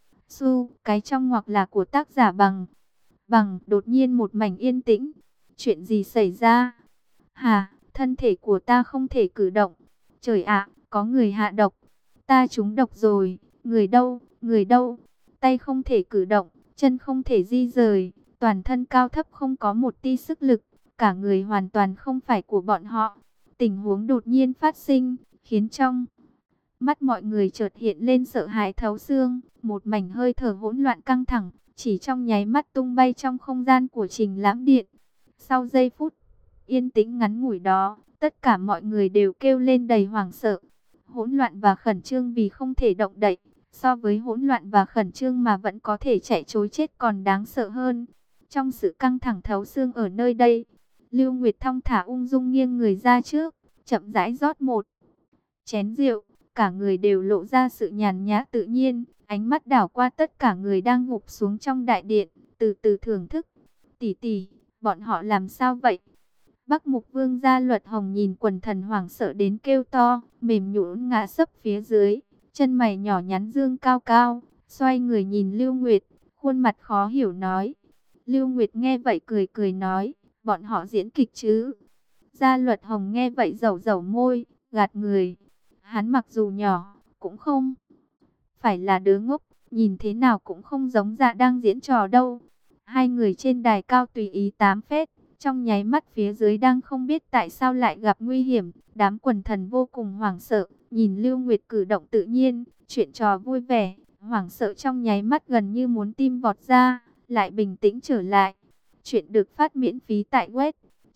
Su, cái trong ngoặc là của tác giả Bằng. Bằng, đột nhiên một mảnh yên tĩnh. Chuyện gì xảy ra? Hà, thân thể của ta không thể cử động. Trời ạ, có người hạ độc. Ta trúng độc rồi. Người đâu, người đâu? Tay không thể cử động, chân không thể di rời. Toàn thân cao thấp không có một tia sức lực. Cả người hoàn toàn không phải của bọn họ. Tình huống đột nhiên phát sinh, khiến trong mắt mọi người chợt hiện lên sợ hãi thấu xương, một mảnh hơi thở hỗn loạn căng thẳng, chỉ trong nháy mắt tung bay trong không gian của Trình Lãm Điện. Sau giây phút yên tĩnh ngắn ngủi đó, tất cả mọi người đều kêu lên đầy hoảng sợ, hỗn loạn và khẩn trương vì không thể động đậy. So với hỗn loạn và khẩn trương mà vẫn có thể chạy trối chết còn đáng sợ hơn. Trong sự căng thẳng thấu xương ở nơi đây, Lưu Nguyệt thong thả ung dung nghiêng người ra trước, chậm rãi rót một chén rượu. Cả người đều lộ ra sự nhàn nhã tự nhiên, ánh mắt đảo qua tất cả người đang gục xuống trong đại điện, từ từ thưởng thức. Tỷ tỷ, bọn họ làm sao vậy? Bắc Mục Vương Gia Luật Hồng nhìn quần thần hoảng sợ đến kêu to, mềm nhũn ngã sấp phía dưới, chân mày nhỏ nhắn dương cao cao, xoay người nhìn Lưu Nguyệt, khuôn mặt khó hiểu nói. Lưu Nguyệt nghe vậy cười cười nói, bọn họ diễn kịch chứ? Gia Luật Hồng nghe vậy dầu dầu môi, gạt người. Hắn mặc dù nhỏ, cũng không phải là đứa ngốc, nhìn thế nào cũng không giống dạ đang diễn trò đâu. Hai người trên đài cao tùy ý tám phét, trong nháy mắt phía dưới đang không biết tại sao lại gặp nguy hiểm. Đám quần thần vô cùng hoảng sợ, nhìn Lưu Nguyệt cử động tự nhiên, chuyện trò vui vẻ, hoảng sợ trong nháy mắt gần như muốn tim vọt ra, lại bình tĩnh trở lại. Chuyện được phát miễn phí tại web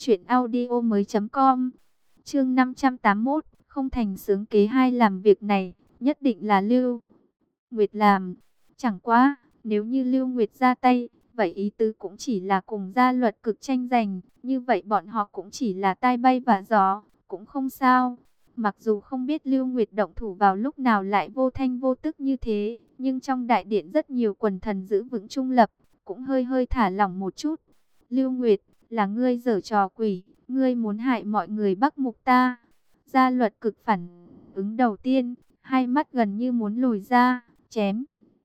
truyệnaudiomoi.com. Chương 581, không thành sướng kế. Hai, làm việc này nhất định là Lưu Nguyệt làm. Chẳng qua, nếu như Lưu Nguyệt ra tay, vậy ý tứ cũng chỉ là cùng Gia Luật Cực tranh giành, như vậy bọn họ cũng chỉ là tai bay vạ gió, cũng không sao. Mặc dù không biết Lưu Nguyệt động thủ vào lúc nào lại vô thanh vô tức như thế, nhưng trong đại điện rất nhiều quần thần giữ vững trung lập, cũng hơi hơi thả lỏng một chút. Lưu Nguyệt, là ngươi giở trò quỷ, ngươi muốn hại mọi người Bắc Mục ta. Gia Luật Cực phản ứng đầu tiên, hai mắt gần như muốn lồi ra, chém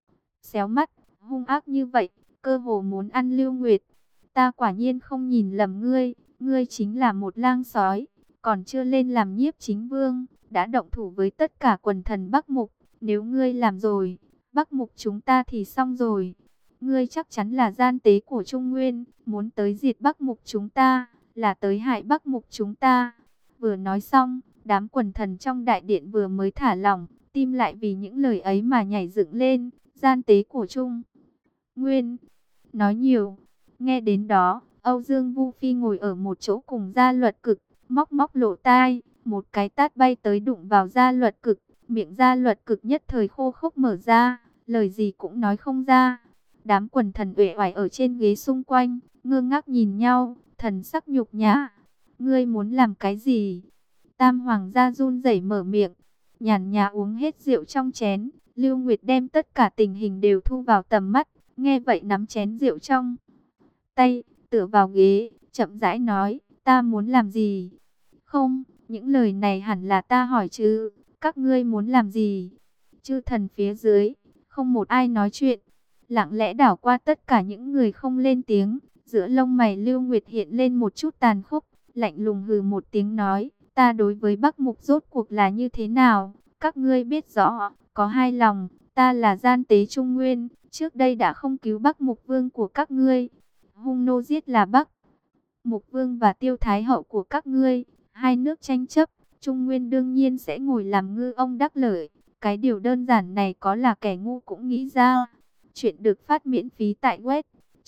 xéo mắt, hung ác như vậy, cơ hồ muốn ăn Lưu Nguyệt. Ta quả nhiên không nhìn lầm ngươi, ngươi chính là một lang sói, còn chưa lên làm nhiếp chính vương, đã động thủ với tất cả quần thần Bắc Mục. Nếu ngươi làm rồi, Bắc Mục chúng ta thì xong rồi. Ngươi chắc chắn là gian tế của Trung Nguyên, muốn tới diệt Bắc Mục chúng ta, là tới hại Bắc Mục chúng ta. Vừa nói xong, đám quần thần trong đại điện vừa mới thả lỏng, tim lại vì những lời ấy mà nhảy dựng lên. Gian tế của Trung Nguyên, nói nhiều. Nghe đến đó, Âu Dương Vu Phi ngồi ở một chỗ cùng Gia Luật Cực, móc móc lỗ tai, một cái tát bay tới đụng vào Gia Luật Cực, miệng Gia Luật Cực nhất thời khô khốc mở ra, lời gì cũng nói không ra. Đám quần thần uể oải ở trên ghế xung quanh, ngơ ngác nhìn nhau, thần sắc nhục nhã. Ngươi muốn làm cái gì? Tam Hoàng gia run rẩy mở miệng, nhàn nhã uống hết rượu trong chén. Lưu Nguyệt đem tất cả tình hình đều thu vào tầm mắt, nghe vậy nắm chén rượu trong tay, tựa vào ghế, chậm rãi nói, ta muốn làm gì? Không, những lời này hẳn là ta hỏi chứ, các ngươi muốn làm gì? Chư thần phía dưới, không một ai nói chuyện, lặng lẽ đảo qua tất cả những người không lên tiếng, giữa lông mày Lưu Nguyệt hiện lên một chút tàn khốc, lạnh lùng hừ một tiếng nói, ta đối với Bắc Mục rốt cuộc là như thế nào, các ngươi biết rõ. Có hai lòng, ta là gian tế Trung Nguyên, trước đây đã không cứu Bắc Mục Vương của các ngươi. Hung nô giết là Bắc Mục Vương và Tiêu Thái Hậu của các ngươi. Hai nước tranh chấp, Trung Nguyên đương nhiên sẽ ngồi làm ngư ông đắc lợi. Cái điều đơn giản này có là kẻ ngu cũng nghĩ ra. Chuyện được phát miễn phí tại web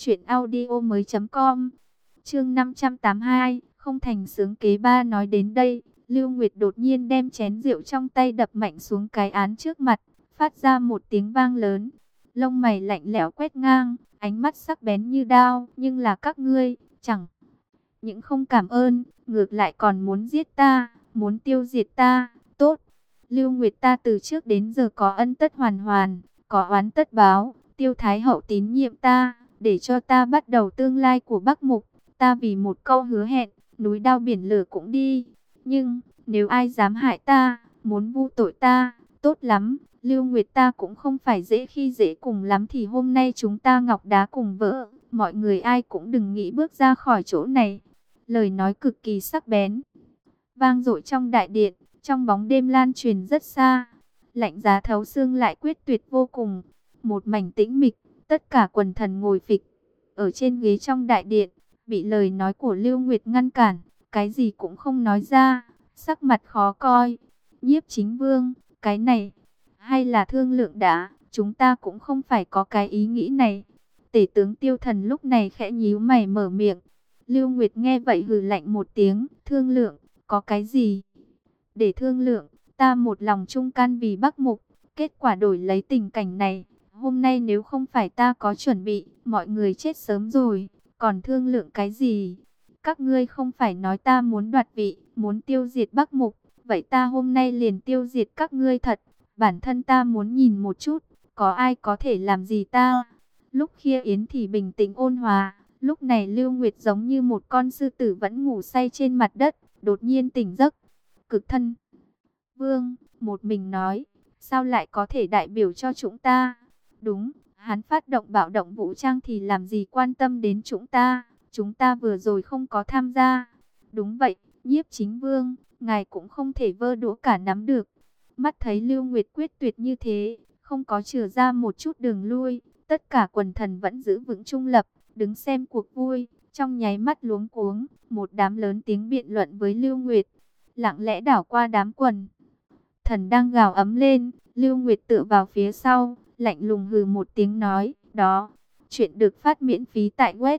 truyệnaudiomoi.com. Chương 582, không thành sướng kế. Ba, nói đến đây, Lưu Nguyệt đột nhiên đem chén rượu trong tay đập mạnh xuống cái án trước mặt, phát ra một tiếng vang lớn. Lông mày lạnh lẽo quét ngang, ánh mắt sắc bén như đao. Nhưng là các ngươi, chẳng những không cảm ơn, ngược lại còn muốn giết ta, muốn tiêu diệt ta. Tốt, Lưu Nguyệt ta từ trước đến giờ có ân tất hoàn hoàn, có oán tất báo. Tiêu Thái hậu tín nhiệm ta, để cho ta bắt đầu tương lai của Bắc Mục. Ta vì một câu hứa hẹn, núi đao biển lửa cũng đi. Nhưng, nếu ai dám hại ta, muốn vu tội ta, tốt lắm. Lưu Nguyệt ta cũng không phải dễ khi dễ, cùng lắm thì hôm nay chúng ta ngọc đá cùng vỡ. Mọi người ai cũng đừng nghĩ bước ra khỏi chỗ này. Lời nói cực kỳ sắc bén, vang dội trong đại điện, trong bóng đêm lan truyền rất xa. Lạnh giá thấu xương lại quyết tuyệt vô cùng. Một mảnh tĩnh mịch, tất cả quần thần ngồi phịch ở trên ghế trong đại điện, bị lời nói của Lưu Nguyệt ngăn cản, cái gì cũng không nói ra, sắc mặt khó coi. Nhiếp Chính Vương, cái này, hay là thương lượng đã, chúng ta cũng không phải có cái ý nghĩ này. Tể tướng Tiêu Thần lúc này khẽ nhíu mày mở miệng. Lưu Nguyệt nghe vậy hừ lạnh một tiếng, thương lượng, có cái gì để thương lượng, ta một lòng trung can vì Bắc Mục, kết quả đổi lấy tình cảnh này. Hôm nay nếu không phải ta có chuẩn bị, mọi người chết sớm rồi, còn thương lượng cái gì? Các ngươi không phải nói ta muốn đoạt vị, muốn tiêu diệt Bắc Mục, vậy ta hôm nay liền tiêu diệt các ngươi thật. Bản thân ta muốn nhìn một chút, có ai có thể làm gì ta? Lúc kia Yến thì bình tĩnh ôn hòa, lúc này Lưu Nguyệt giống như một con sư tử vẫn ngủ say trên mặt đất, đột nhiên tỉnh giấc. Cực Thân Vương, một mình nói, sao lại có thể đại biểu cho chúng ta? Đúng, hắn phát động bạo động vũ trang thì làm gì quan tâm đến chúng ta vừa rồi không có tham gia. Đúng vậy, Nhiếp Chính Vương, ngài cũng không thể vơ đũa cả nắm được. Mắt thấy Lưu Nguyệt quyết tuyệt như thế, không có chừa ra một chút đường lui, tất cả quần thần vẫn giữ vững trung lập, đứng xem cuộc vui, trong nháy mắt luống cuống, một đám lớn tiếng biện luận với Lưu Nguyệt, lặng lẽ đảo qua đám quần thần đang gào ấm lên. Lưu Nguyệt tựa vào phía sau, lạnh lùng hừ một tiếng nói, đó, chuyện được phát miễn phí tại web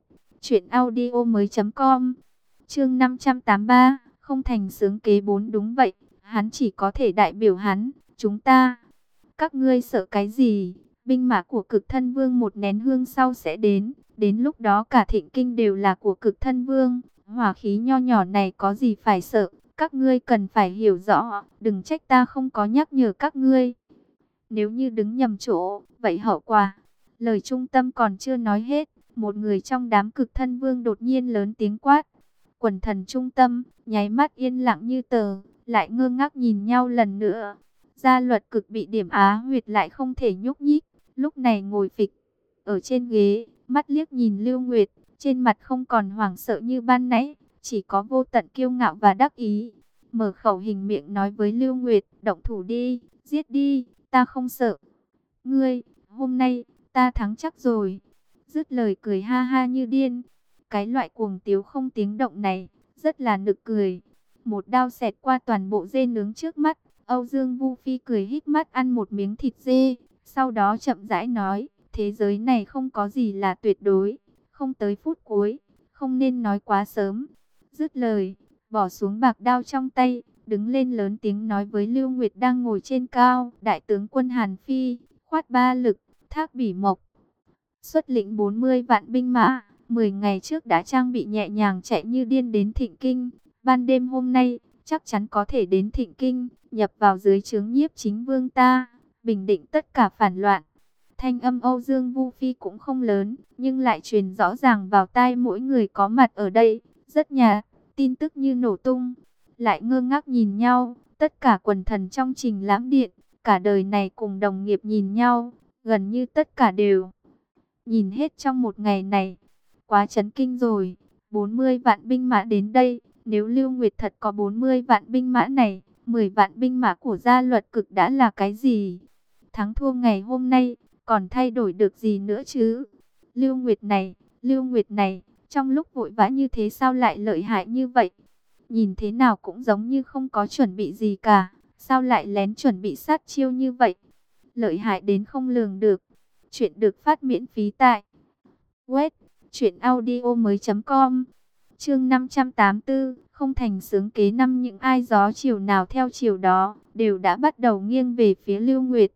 truyệnaudiomoi.com. Chương 583, không thành sướng kế 4. Đúng vậy, hắn chỉ có thể đại biểu hắn, chúng ta. Các ngươi sợ cái gì? Binh mã của Cực Thân Vương một nén hương sau sẽ đến lúc đó cả Thịnh Kinh đều là của Cực Thân Vương. Hỏa khí nho nhỏ này có gì phải sợ? Các ngươi cần phải hiểu rõ, đừng trách ta không có nhắc nhở các ngươi. Nếu như đứng nhầm chỗ, vậy hậu quả. Lời trung tâm còn chưa nói hết, một người trong đám Cực Thân Vương đột nhiên lớn tiếng quát. Quần thần trung tâm, nháy mắt yên lặng như tờ, lại ngơ ngác nhìn nhau lần nữa. Gia Luật Cực bị điểm á huyệt lại không thể nhúc nhích, lúc này ngồi phịch ở trên ghế, mắt liếc nhìn Lưu Nguyệt, trên mặt không còn hoảng sợ như ban nãy, chỉ có vô tận kiêu ngạo và đắc ý. Mở khẩu hình miệng nói với Lưu Nguyệt, động thủ đi, giết đi, ta không sợ. Ngươi, hôm nay, ta thắng chắc rồi. Dứt lời cười ha ha như điên. Cái loại cuồng tiếu không tiếng động này, rất là nực cười. Một đao xẹt qua toàn bộ dê nướng trước mắt. Âu Dương Vu Phi cười híp mắt ăn một miếng thịt dê. Sau đó chậm rãi nói, thế giới này không có gì là tuyệt đối. Không tới phút cuối, không nên nói quá sớm. Dứt lời, bỏ xuống bạc đao trong tay, đứng lên lớn tiếng nói với Lưu Nguyệt đang ngồi trên cao. Đại tướng quân Hàn Phi, khoát ba lực, thác bỉ mộc, xuất lĩnh 40 vạn binh mã. 10 ngày trước đã trang bị nhẹ nhàng chạy như điên đến Thịnh Kinh. Ban đêm hôm nay, chắc chắn có thể đến Thịnh Kinh, nhập vào dưới trướng Nhiếp Chính Vương ta, bình định tất cả phản loạn. Thanh âm Âu Dương Vu Phi cũng không lớn, nhưng lại truyền rõ ràng vào tai mỗi người có mặt ở đây. Rất nhạt, tin tức như nổ tung. Lại ngơ ngác nhìn nhau, tất cả quần thần trong Trình Lãm Điện, cả đời này cùng đồng nghiệp nhìn nhau, gần như tất cả đều nhìn hết trong một ngày này. Quá chấn kinh rồi, 40 vạn binh mã đến đây, nếu Lưu Nguyệt thật có 40 vạn binh mã này, 10 vạn binh mã của Gia Luật Cực đã là cái gì? Thắng thua ngày hôm nay, còn thay đổi được gì nữa chứ? Lưu Nguyệt này, trong lúc vội vã như thế sao lại lợi hại như vậy? Nhìn thế nào cũng giống như không có chuẩn bị gì cả, sao lại lén chuẩn bị sát chiêu như vậy? Lợi hại đến không lường được. Chuyện được phát miễn phí tại web truyệnaudiomoi.com. Chương 584, không thành sướng kế 5. Những ai gió chiều nào theo chiều đó, đều đã bắt đầu nghiêng về phía Lưu Nguyệt.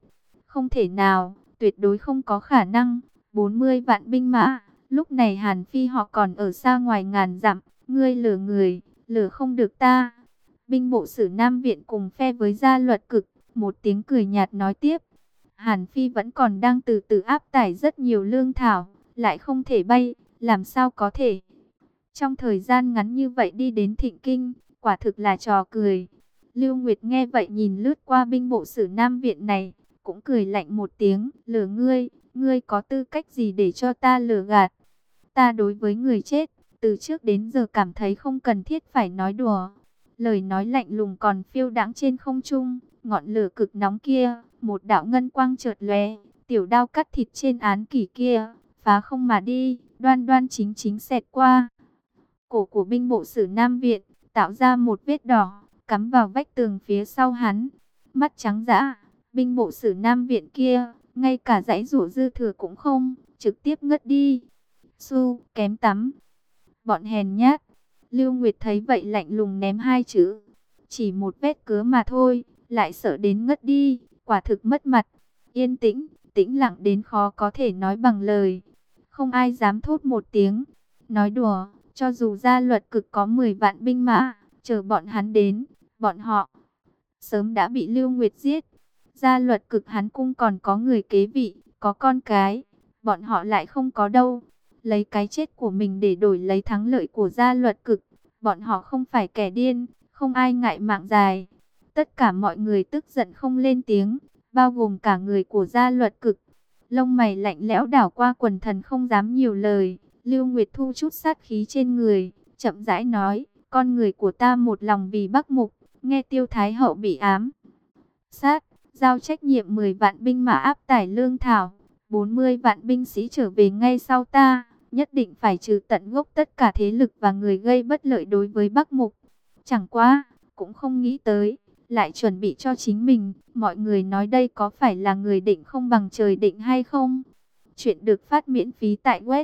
Không thể nào, tuyệt đối không có khả năng. 40 vạn binh mã, lúc này Hàn Phi họ còn ở xa ngoài ngàn dặm, ngươi lừa người, lừa không được ta. Binh bộ sử Nam Viện cùng phe với Gia Luật Cực, một tiếng cười nhạt nói tiếp. Hàn Phi vẫn còn đang từ từ áp tải rất nhiều lương thảo, lại không thể bay, làm sao có thể. Trong thời gian ngắn như vậy đi đến Thịnh Kinh, quả thực là trò cười. Lưu Nguyệt nghe vậy nhìn lướt qua binh bộ sử Nam Viện này, cũng cười lạnh một tiếng, lừa ngươi, ngươi có tư cách gì để cho ta lừa gạt. Ta đối với người chết, từ trước đến giờ cảm thấy không cần thiết phải nói đùa. Lời nói lạnh lùng còn phiêu đãng trên không trung, ngọn lửa cực nóng kia, một đạo ngân quang chợt lóe, tiểu đao cắt thịt trên án kỷ kia, phá không mà đi, đoan đoan chính chính xẹt qua cổ của binh bộ sử Nam Viện, tạo ra một vết đỏ, cắm vào vách tường phía sau hắn. Mắt trắng dã, binh bộ sử Nam Viện kia, ngay cả dãy rủa dư thừa cũng không, trực tiếp ngất đi. Su, kém tắm. Bọn hèn nhát. Lưu Nguyệt thấy vậy lạnh lùng ném hai chữ. Chỉ một vết cớ mà thôi, lại sợ đến ngất đi, quả thực mất mặt. Yên tĩnh, tĩnh lặng đến khó có thể nói bằng lời. Không ai dám thốt một tiếng. Nói đùa, cho dù Gia Luật Cực có 10 vạn binh mã, chờ bọn hắn đến, bọn họ sớm đã bị Lưu Nguyệt giết. Gia Luật Cực hắn cung còn có người kế vị, có con cái, bọn họ lại không có đâu. Lấy cái chết của mình để đổi lấy thắng lợi của Gia Luật Cực, bọn họ không phải kẻ điên, không ai ngại mạng dài. Tất cả mọi người tức giận không lên tiếng, bao gồm cả người của Gia Luật Cực. Lông mày lạnh lẽo đảo qua quần thần không dám nhiều lời. Lưu Nguyệt thu chút sát khí trên người, chậm rãi nói, con người của ta một lòng vì Bắc Mục, nghe Tiêu Thái Hậu bị ám sát, giao trách nhiệm 10 vạn binh mã áp tải lương thảo, 40 vạn binh sĩ trở về ngay sau ta, nhất định phải trừ tận gốc tất cả thế lực và người gây bất lợi đối với Bắc Mục. Chẳng qua, cũng không nghĩ tới, lại chuẩn bị cho chính mình, mọi người nói đây có phải là người định không bằng trời định hay không? Chuyện được phát miễn phí tại web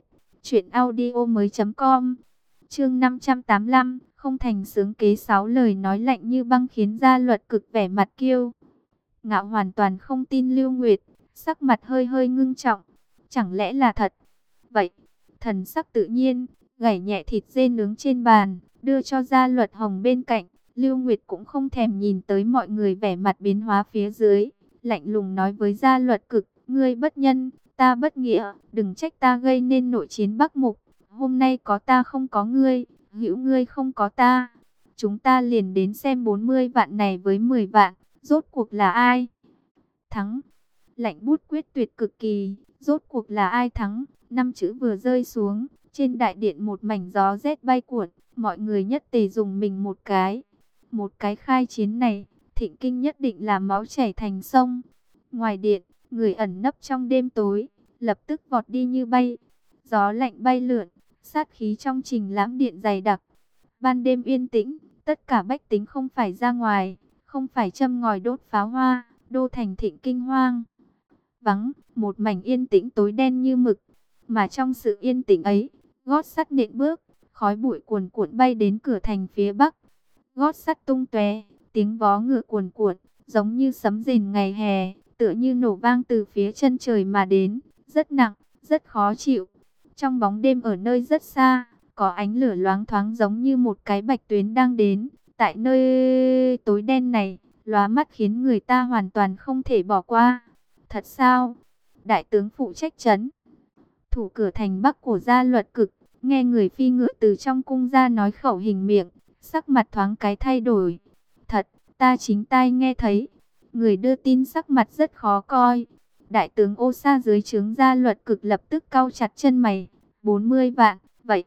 truyệnaudiomoi.com. Chương 585, không thành sướng kế 6 lời nói lạnh như băng khiến Gia Luật Cực vẻ mặt kiêu ngạo hoàn toàn không tin Lưu Nguyệt, sắc mặt hơi hơi ngưng trọng, chẳng lẽ là thật? Vậy, thần sắc tự nhiên, gảy nhẹ thịt dê nướng trên bàn, đưa cho Gia Luật Hồng bên cạnh. Lưu Nguyệt cũng không thèm nhìn tới mọi người vẻ mặt biến hóa phía dưới, lạnh lùng nói với Gia Luật Cực, ngươi bất nhân, ta bất nghĩa, đừng trách ta gây nên nội chiến Bắc Mục. Hôm nay có ta không có ngươi, hữu ngươi không có ta. Chúng ta liền đến xem 40 vạn này với 10 vạn, rốt cuộc là ai thắng? Lạnh bút quyết tuyệt cực kỳ, rốt cuộc là ai thắng? Năm chữ vừa rơi xuống, trên đại điện một mảnh gió rét bay cuộn, mọi người nhất tề dùng mình một cái. Một cái khai chiến này, Thịnh Kinh nhất định là máu chảy thành sông. Ngoài điện, người ẩn nấp trong đêm tối, lập tức vọt đi như bay. Gió lạnh bay lượn, sát khí trong Trình Lãm điện dày đặc. Ban đêm yên tĩnh, tất cả bách tính không phải ra ngoài, không phải châm ngòi đốt pháo hoa, đô thành Thịnh Kinh hoang vắng, một mảnh yên tĩnh tối đen như mực. Mà trong sự yên tĩnh ấy, gót sắt nện bước, khói bụi cuồn cuộn bay đến cửa thành phía bắc. Gót sắt tung tóe, tiếng vó ngựa cuồn cuộn, giống như sấm rền ngày hè, tựa như nổ vang từ phía chân trời mà đến, rất nặng, rất khó chịu. Trong bóng đêm ở nơi rất xa, có ánh lửa loáng thoáng giống như một cái bạch tuyến đang đến. Tại nơi tối đen này, lóa mắt khiến người ta hoàn toàn không thể bỏ qua. Thật sao? Đại tướng phụ trách trấn thủ cửa thành Bắc của Gia Luật Cực, nghe người phi ngựa từ trong cung ra nói khẩu hình miệng, sắc mặt thoáng cái thay đổi. Thật, ta chính tai nghe thấy. Người đưa tin sắc mặt rất khó coi. Đại tướng Ô Sa dưới trướng Gia Luật Cực lập tức cau chặt chân mày. 40 vạn, vậy.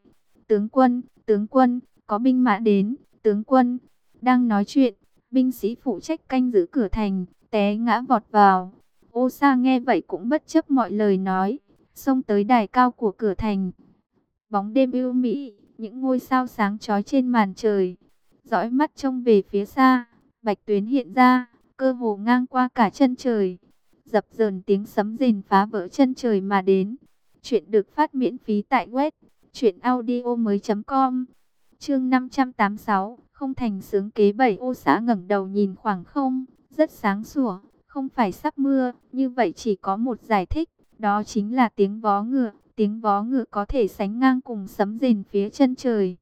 Tướng quân, có binh mã đến, tướng quân. Đang nói chuyện, binh sĩ phụ trách canh giữ cửa thành, té ngã vọt vào. Ô Sa nghe vậy cũng bất chấp mọi lời nói, xông tới đài cao của cửa thành. Bóng đêm ưu mỹ, những ngôi sao sáng chói trên màn trời. Dõi mắt trông về phía xa, bạch tuyến hiện ra, cơ hồ ngang qua cả chân trời. Dập dờn tiếng sấm rền phá vỡ chân trời mà đến. Chuyện được phát miễn phí tại web truyệnaudiomoi.com. Chương 586, không thành sướng kế 7. Ô Xã ngẩng đầu nhìn khoảng không, rất sáng sủa, không phải sắp mưa, như vậy chỉ có một giải thích, đó chính là tiếng vó ngựa. Tiếng vó ngựa có thể sánh ngang cùng sấm rền phía chân trời.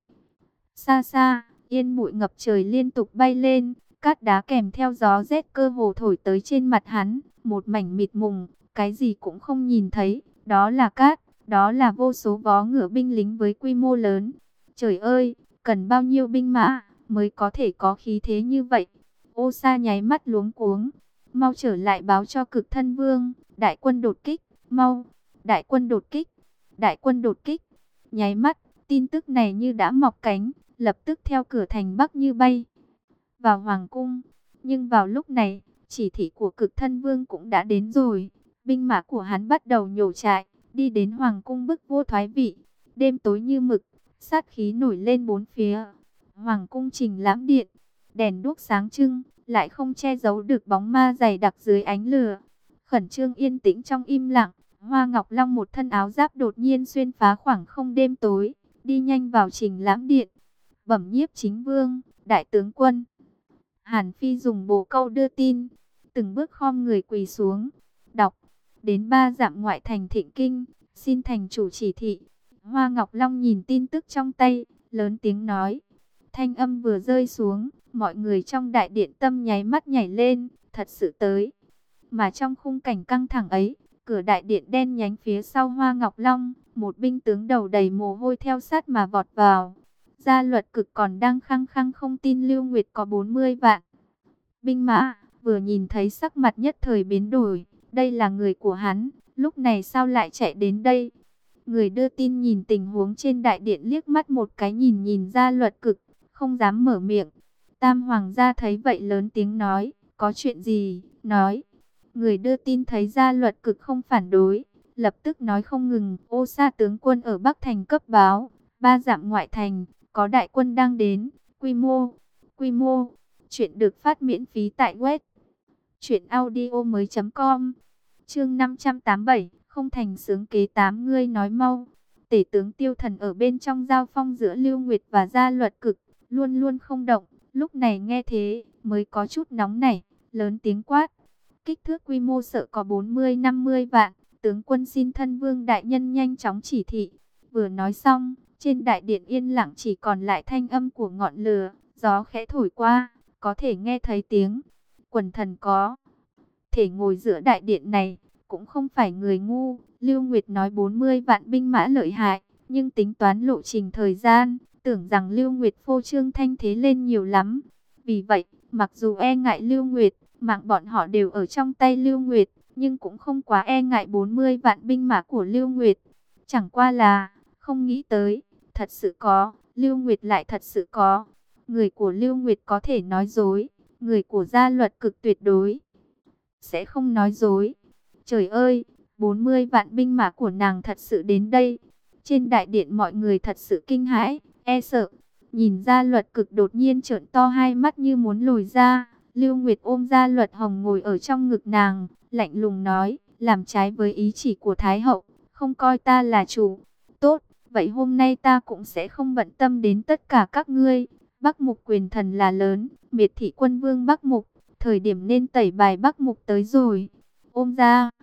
Xa xa, yên bụi ngập trời liên tục bay lên, cát đá kèm theo gió rét cơ hồ thổi tới trên mặt hắn, một mảnh mịt mùng, cái gì cũng không nhìn thấy, đó là cát, đó là vô số vó ngựa binh lính với quy mô lớn. Trời ơi, cần bao nhiêu binh mã mới có thể có khí thế như vậy? Ô Sa nháy mắt luống cuống, mau trở lại báo cho Cực Thân Vương, đại quân đột kích, mau, đại quân đột kích, đại quân đột kích. Nháy mắt, tin tức này như đã mọc cánh, lập tức theo cửa thành Bắc như bay vào hoàng cung. Nhưng vào lúc này, chỉ thị của Cực Thân Vương cũng đã đến rồi. Binh mã của hắn bắt đầu nhổ trại, đi đến hoàng cung bức vua thoái vị. Đêm tối như mực, sát khí nổi lên bốn phía. Hoàng cung Trình Lãm Điện, đèn đuốc sáng trưng, lại không che giấu được bóng ma dày đặc dưới ánh lửa. Khẩn trương yên tĩnh trong im lặng, Hoa Ngọc Long một thân áo giáp đột nhiên xuyên phá khoảng không đêm tối, đi nhanh vào Trình Lãm Điện. Bẩm nhiếp chính vương, đại tướng quân. Hàn Phi dùng bồ câu đưa tin, từng bước khom người quỳ xuống, đọc, đến 3 dặm ngoại thành Thịnh Kinh, xin thành chủ chỉ thị. Hoa Ngọc Long nhìn tin tức trong tay, lớn tiếng nói. Thanh âm vừa rơi xuống, mọi người trong đại điện tâm nháy mắt nhảy lên, thật sự tới. Mà trong khung cảnh căng thẳng ấy, cửa đại điện đen nhánh phía sau Hoa Ngọc Long, một binh tướng đầu đầy mồ hôi theo sát mà vọt vào. Gia Luật Cực còn đang khăng khăng không tin Lưu Nguyệt có 40 vạn binh mã, vừa nhìn thấy sắc mặt nhất thời biến đổi, đây là người của hắn, lúc này sao lại chạy đến đây? Người đưa tin nhìn tình huống trên đại điện liếc mắt một cái nhìn nhìn Gia Luật Cực, không dám mở miệng. Tam Hoàng gia thấy vậy lớn tiếng nói, có chuyện gì, nói. Người đưa tin thấy Gia Luật Cực không phản đối, lập tức nói không ngừng. Ô Sa tướng quân ở Bắc Thành cấp báo, 3 dặm ngoại thành, có đại quân đang đến. Quy mô. Chuyện được phát miễn phí tại web truyệnaudiomoi.com. Chương 587, không thành sướng kế 8, ngươi nói mau. Tể tướng Tiêu Thần ở bên trong giao phong giữa Lưu Nguyệt và Gia Luật Cực, luôn luôn không động, lúc này nghe thế mới có chút nóng nảy, lớn tiếng quát. Kích thước quy mô sợ có 40-50 vạn, tướng quân xin thân vương đại nhân nhanh chóng chỉ thị. Vừa nói xong, trên đại điện yên lặng chỉ còn lại thanh âm của ngọn lửa, gió khẽ thổi qua, có thể nghe thấy tiếng. Quần thần có thể ngồi giữa đại điện này, cũng không phải người ngu. Lưu Nguyệt nói 40 vạn binh mã lợi hại, nhưng tính toán lộ trình thời gian, tưởng rằng Lưu Nguyệt phô trương thanh thế lên nhiều lắm. Vì vậy, mặc dù e ngại Lưu Nguyệt, mạng bọn họ đều ở trong tay Lưu Nguyệt, nhưng cũng không quá e ngại 40 vạn binh mã của Lưu Nguyệt. Chẳng qua là, không nghĩ tới, thật sự có, Lưu Nguyệt lại thật sự có. Người của Lưu Nguyệt có thể nói dối, người của Gia Luật Cực tuyệt đối sẽ không nói dối. Trời ơi, 40 vạn binh mã của nàng thật sự đến đây. Trên đại điện mọi người thật sự kinh hãi, e sợ. Nhìn Gia Luật Cực đột nhiên trợn to hai mắt như muốn lồi ra. Lưu Nguyệt ôm Gia Luật Hồng ngồi ở trong ngực nàng, lạnh lùng nói, làm trái với ý chỉ của Thái hậu, không coi ta là chủ. Tốt, vậy hôm nay ta cũng sẽ không bận tâm đến tất cả các ngươi. Bắc Mục quyền thần là lớn, miệt thị quân vương Bắc Mục, thời điểm nên tẩy bài Bắc Mục tới rồi. Ôm ra,